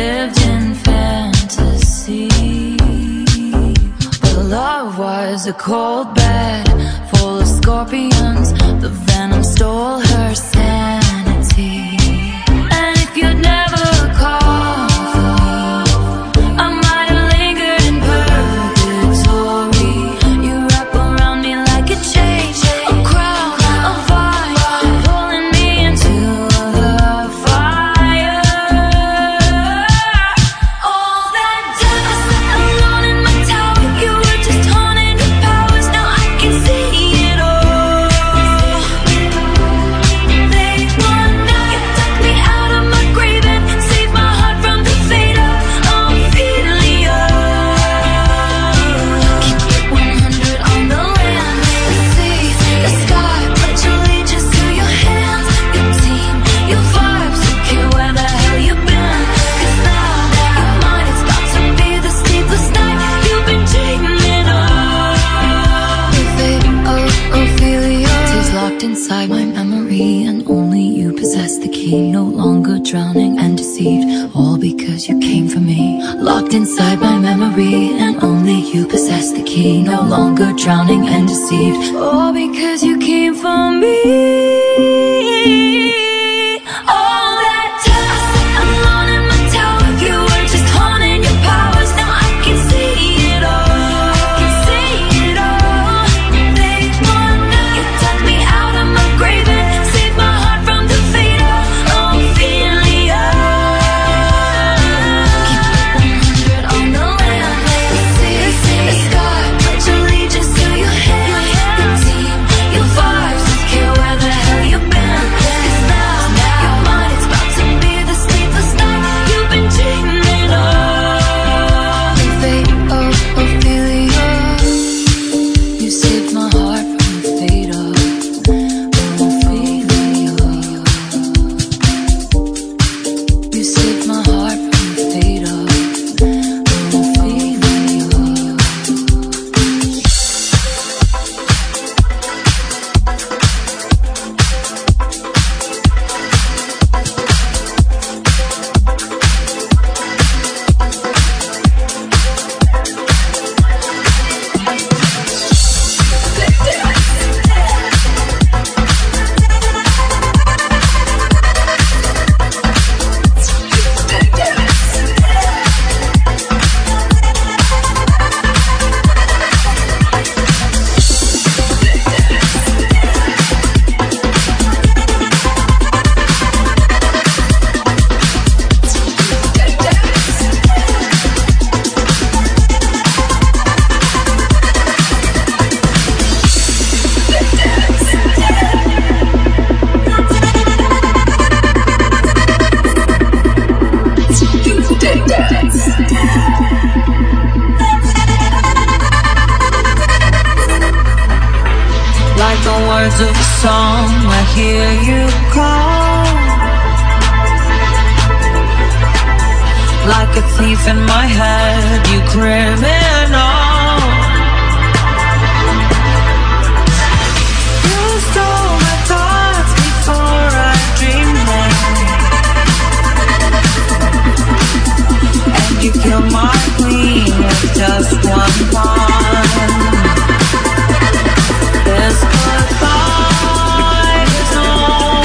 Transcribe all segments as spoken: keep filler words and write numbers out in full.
lived in fantasy. But love was a cold bed full of scorpions. The venom stole her sanity. And if you'd never called for me, I might have lingered in purgatory. You wrap around me like a chain, a crown, a vine, pulling me into the fire. All that time I sat alone in my tower, you were just haunting your powers. Now I can see it all. They want now, you took me out of my grave and saved my heart from the fate of Ophelia. Keep it one hundred on the land, the sea, the sky. Pledge allegiance to your hands, your team, your vibes. Don't care where the hell you've been, 'cause now you're mine. It's about to be the sleepless night you've been dreaming of. The fate of Ophelia is locked inside my memory, and only you possess the key. No longer drowning and deceived, all because you came for me. Locked inside my memory, and only you possess the key. No longer drowning and deceived, all because you came for me. All that time I sat alone in my tower, you were just haunting your powers. Now I can see it all. I can see it all. They want now, you took me out of my grave and saved my heart from the fate of Ophelia. Keep it one hundred on the land, the sea, the sky. Pledge allegiance to your hands, your team, your vibes. Don't care where the hell you've been, 'cause now you're mine. It's about to be the sleepless night you've been dreaming of. The fate of Ophelia. You saved my heart from the fate of Ophelia. You saved my heart from the fate of Ophelia. Like the words of a song, I hear you call. Like a thief in my head, you criminal. You stole my thoughts before I dreamed them, and you killed my queen with just one pawn. This goodbye is no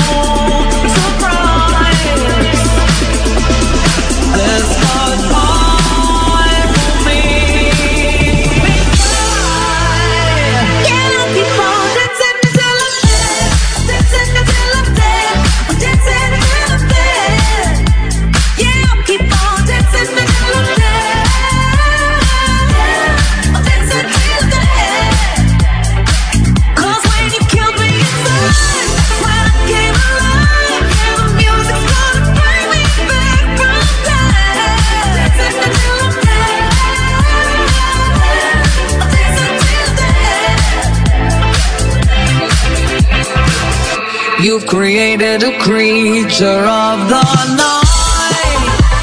surprise. This goodbye will make me cry. Yeah, I'll keep on dancing until I'm dead, dancing until I'm dead, dancing until I'm dead. Yeah, I'll keep on dancing until I'm dead. I'll dance until I'm dead. 'Cause when you killed me inside, when I came alive, yeah, the music's gonna bring me back from death. Dancing until I'm dead. I'll dance until dead. You've created a creature of the night.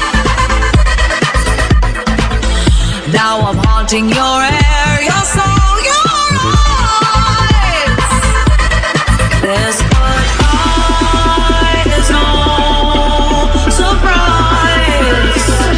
Now I'm haunting your air, your soul, your eyes. This goodbye is no surprise.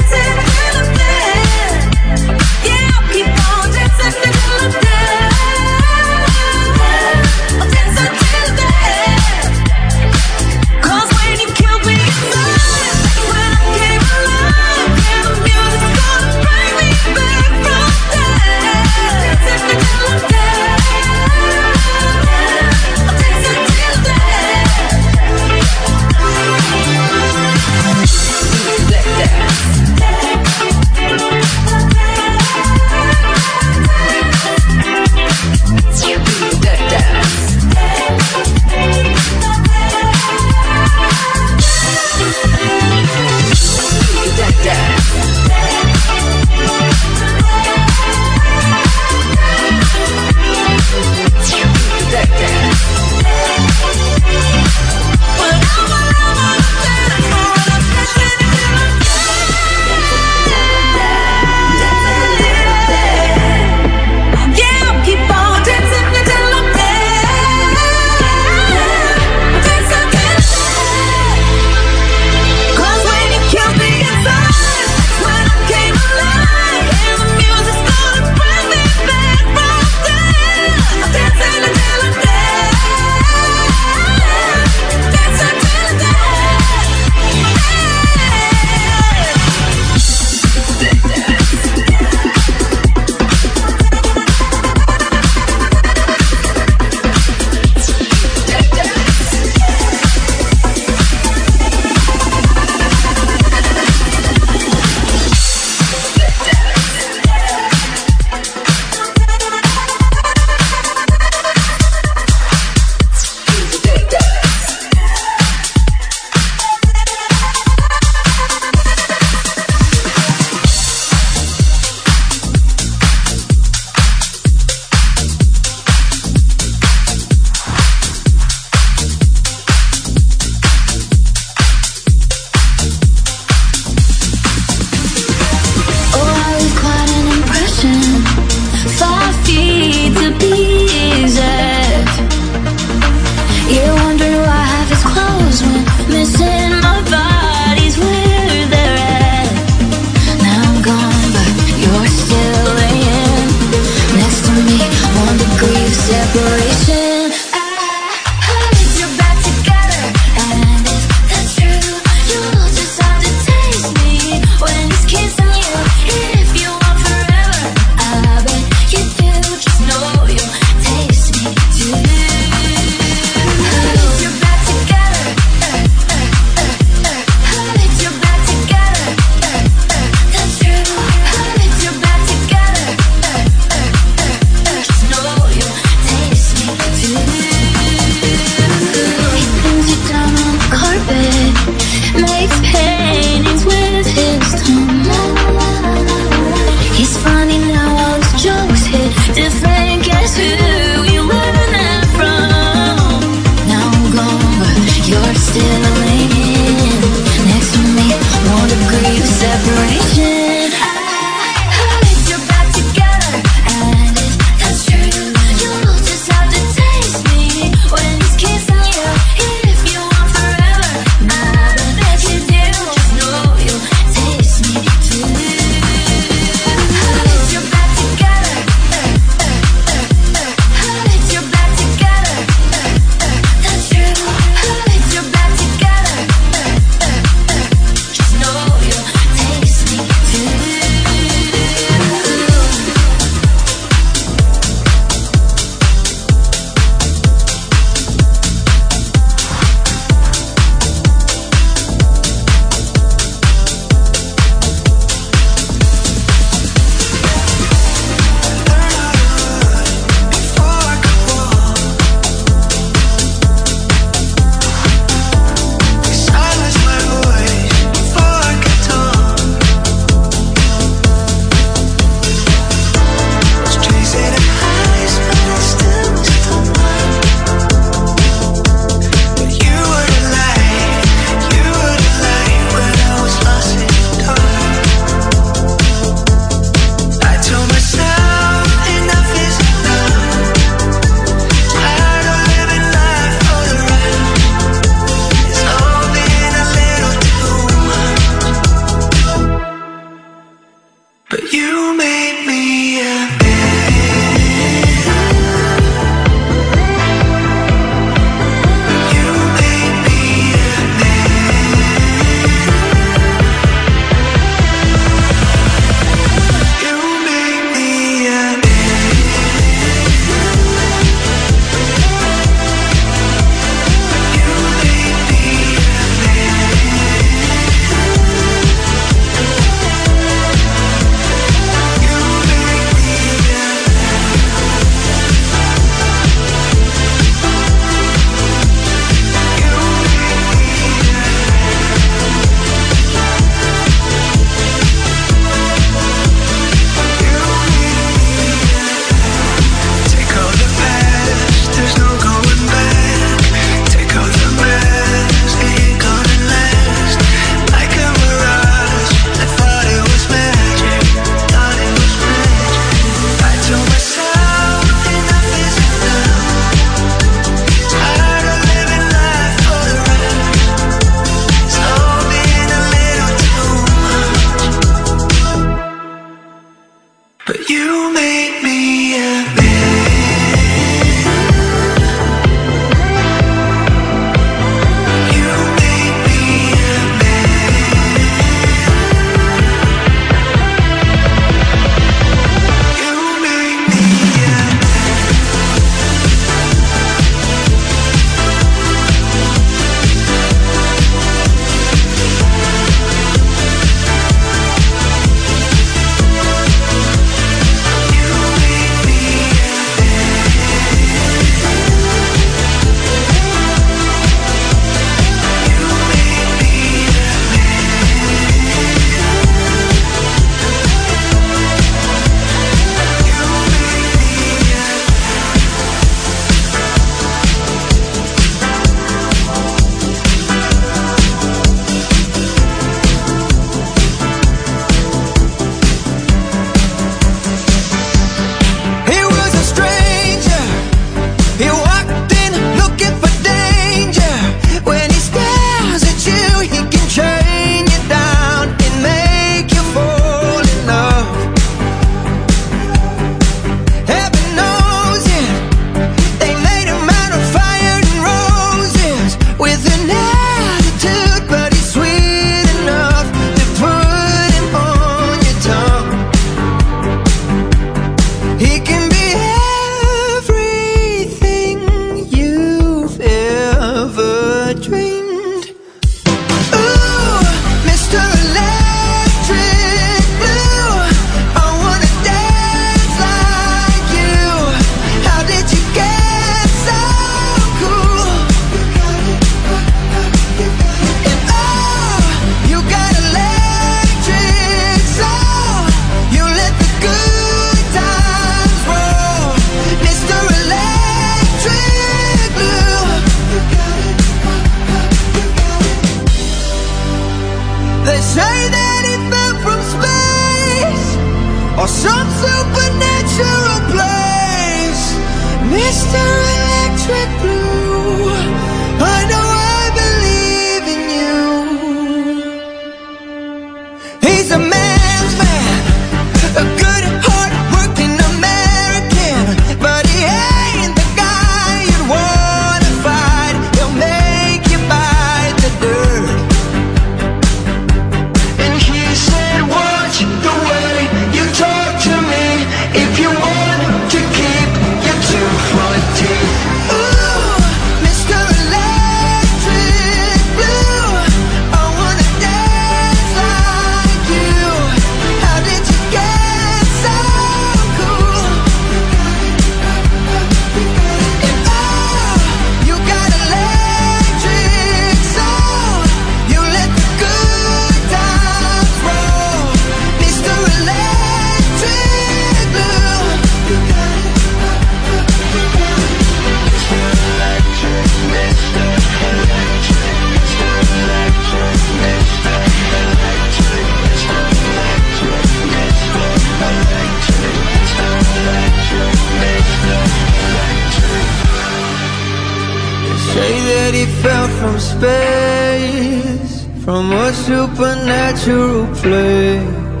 Supernatural place,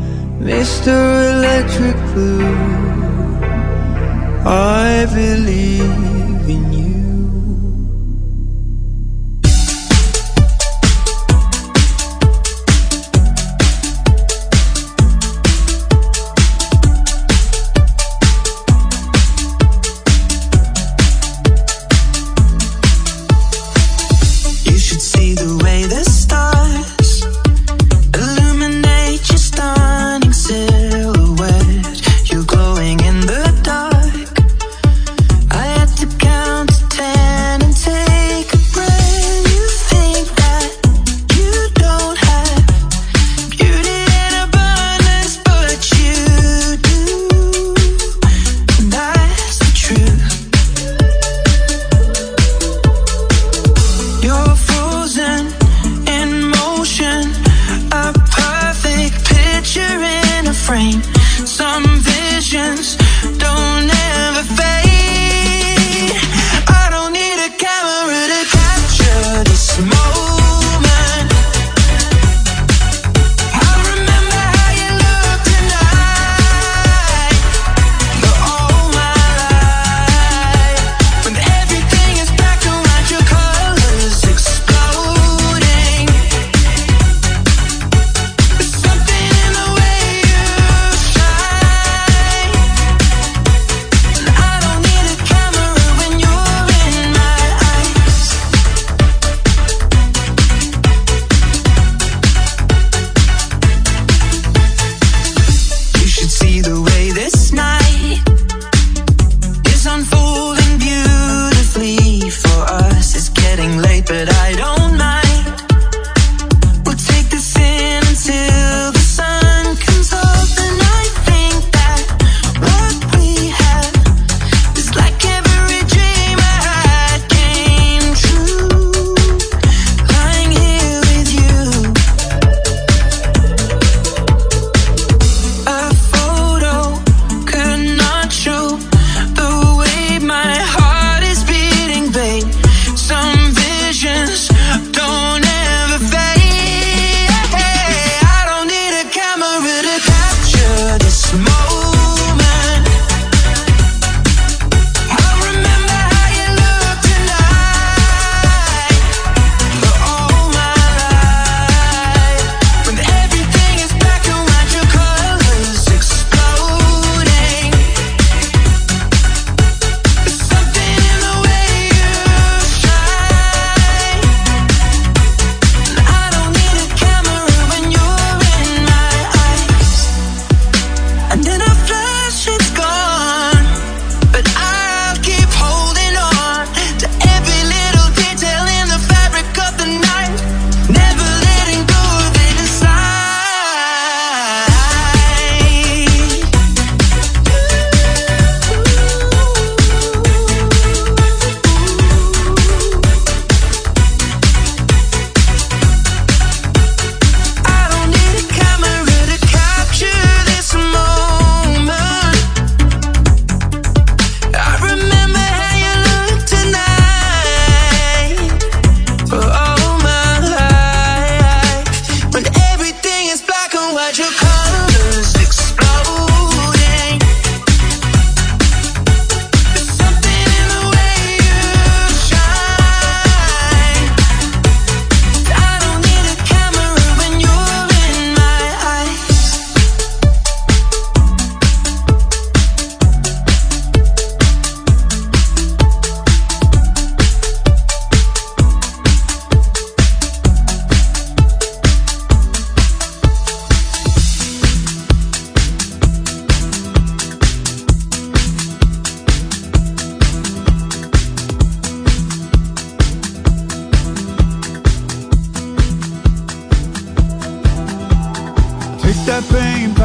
Mister Electric Blue, I believe in you. You should see the way the stars illuminate your stunning silhouette. You're glowing in the dark. I had to count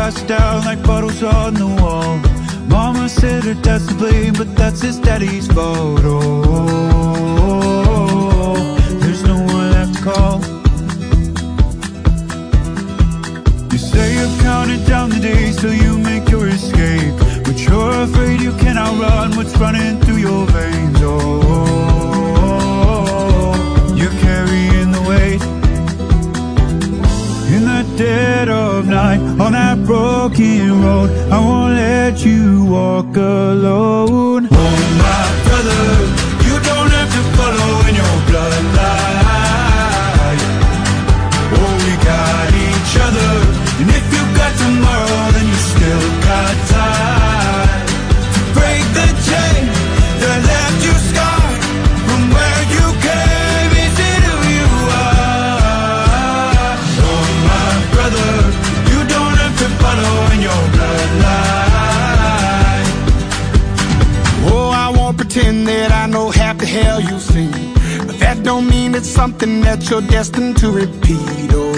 passed down like bottles on the wall. Mama said her dad's to blame, but that's his daddy's fault. Oh, there's no one left to call. You say you're counting down the days till you make your escape, but you're afraid you can't outrun what's running through your veins. Oh, you're carrying the weight. In the dead of night, on that broken road, I won't let you walk alone. Oh, my brother, you don't have to follow in your bloodline. Oh, we got each other, and if you got tomorrow, then you still got time to break the chain that left you scarred from where you came. Is it who you are? Oh, my brother, you don't have to follow in your bloodline. Oh, I won't pretend that I know half the hell you've seen, but that don't mean it's something that you're destined to repeat. Oh,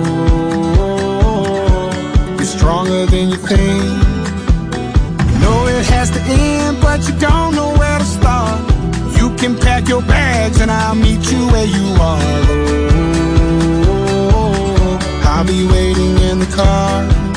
you're stronger than you think. You know it has to end, but you don't know where to start. You can pack your bags and I'll meet you where you are. Oh, I'll be waiting in the car.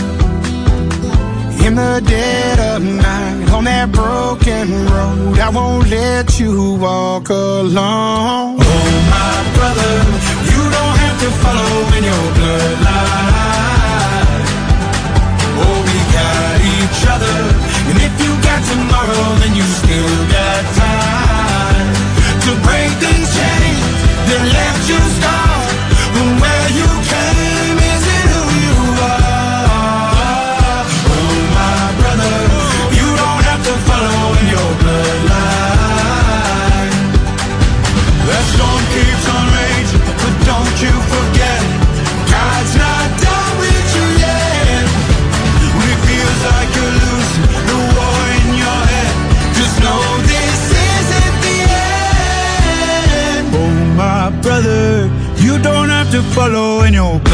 In the dead of night, on that broken road, I won't let you walk alone. Oh, my brother, you don't have to follow in your bloodline. Oh, we got each other, and if you got tomorrow, then you still got time to break these chains that left you scarred from where you came. Is it who you are? Oh, my brother, you don't have to follow in your bloodline. That storm keeps on raging, but don't you forget, God's not done with you yet. When it feels like you're losing the war in your head, just know this isn't the end. Oh, my brother, you don't have to follow in your blood.